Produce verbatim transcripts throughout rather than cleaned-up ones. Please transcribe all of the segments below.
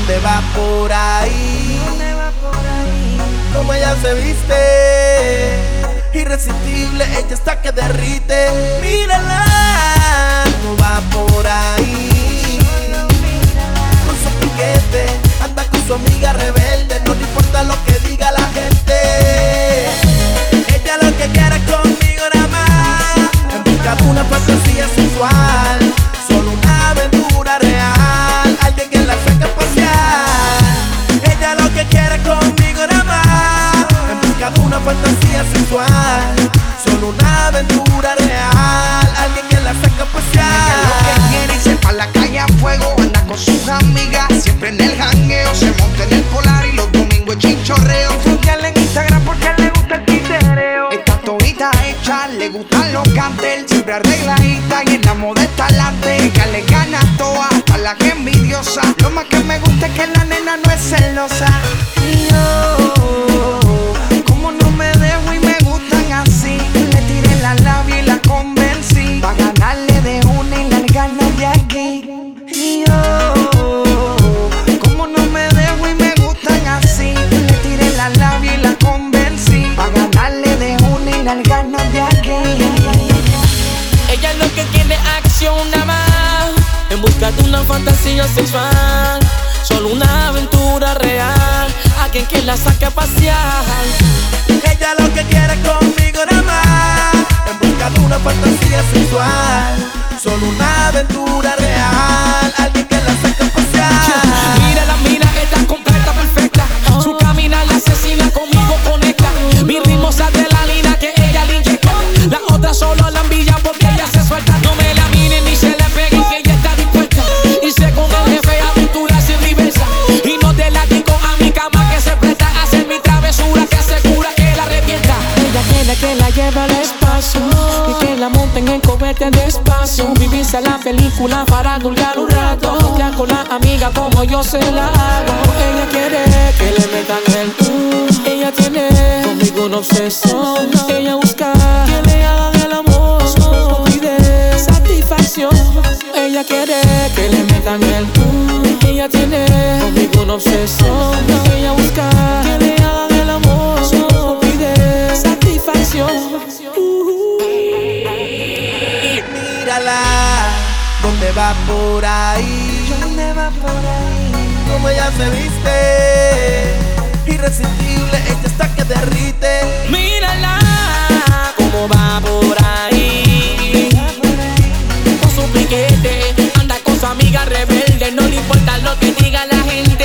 ¿Dónde va por ahí? ¿Dónde va por ahí? Como ella se viste, irresistible, ella está que derrite. Mírala, cómo va por ahí, con su piquete, anda con su amiga rebelde, no le importa lo que diga la gente. Ella lo que quiere es conmigo nada más, en busca de una fantasía sensual, solo una aventura real, alguien que la saque a pasear. Ella lo que quiere es conmigo nada más, en busca de una fantasía sensual, solo una aventura real, alguien que la saque a pasear. Ella lo que quiere irse pa' la calle a fuego, anda con sus amigas, siempre en el jangueo, se monta en el polar y los domingos es chinchorreo. Follarle en Instagram porque le gusta el titereo. Está todita hecha, le gustan los cantel, siempre arregladita y en la moda está alante. Ella le gana toda, hasta la que envidiosa. Lo más que me gusta es que la nena no es celosa. Y yo, como no me dejo y me gustan así, le tiré la labia y la convencí, pa' ganarle de una y largarnos de aquí. Y yo, como no me dejo y me gustan así, le tiré la labia y la convencí, pa' ganarle de una y largarnos de aquí. Ella es lo que quiere acción nada más, en busca de una fantasía sexual, solo una aventura real, alguien que la saque a pasear. Ella lo que quiere es conmigo nada más, en busca de una fantasía sensual, solo una aventura real, alguien que la saque a pasear. Mírala, mira, está completa, perfecta, su camina la asesina, conmigo conecta, mi ritmo sale de la línea que ella le inyecta, la otra solo la envidia porque ella se suelta. No me la miren ni se le peguen que ella está dispuesta, y sé con el jefe aventura sin reversa, y no te la digo a mi cama que se presta a hacer mi travesura que asegura que la revienta. Ella quiere que la lleve al espacio y que la monten en cohete despacio, vivirse la película para dulgar un rato, ya con la amiga como yo se la hago. Ella quiere que le metan el uh, ella tiene conmigo una obsesión, ella busca que le hagan el amor, pide satisfacción. Ella quiere que le metan el uh, ella tiene conmigo una obsesión, ella busca que le hagan el amor, pide satisfacción. Mírala, ¿dónde va por ahí? ¿Dónde va por ahí? Como ella se viste, irresistible, ella está que derrite. Mírala, cómo va por ahí, con su piquete, anda con su amiga rebelde, no le importa lo que diga la gente.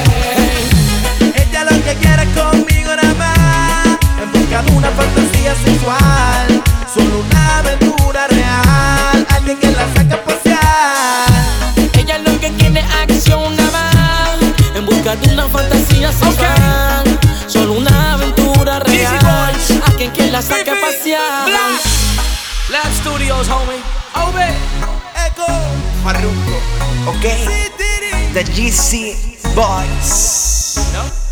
Ella lo que quiere es conmigo nada más, en busca de una fantasía sensual, solo una aventura real, alguien que la saque a pasear. Ella es lo que quiere acción nada más, en busca de una fantasía sensual, okay, solo una aventura real, alguien que la saque a pasear. Lab Studios, homie. Obe, Echo, Farruko, ok. C. Diddy, The G C Boys. no.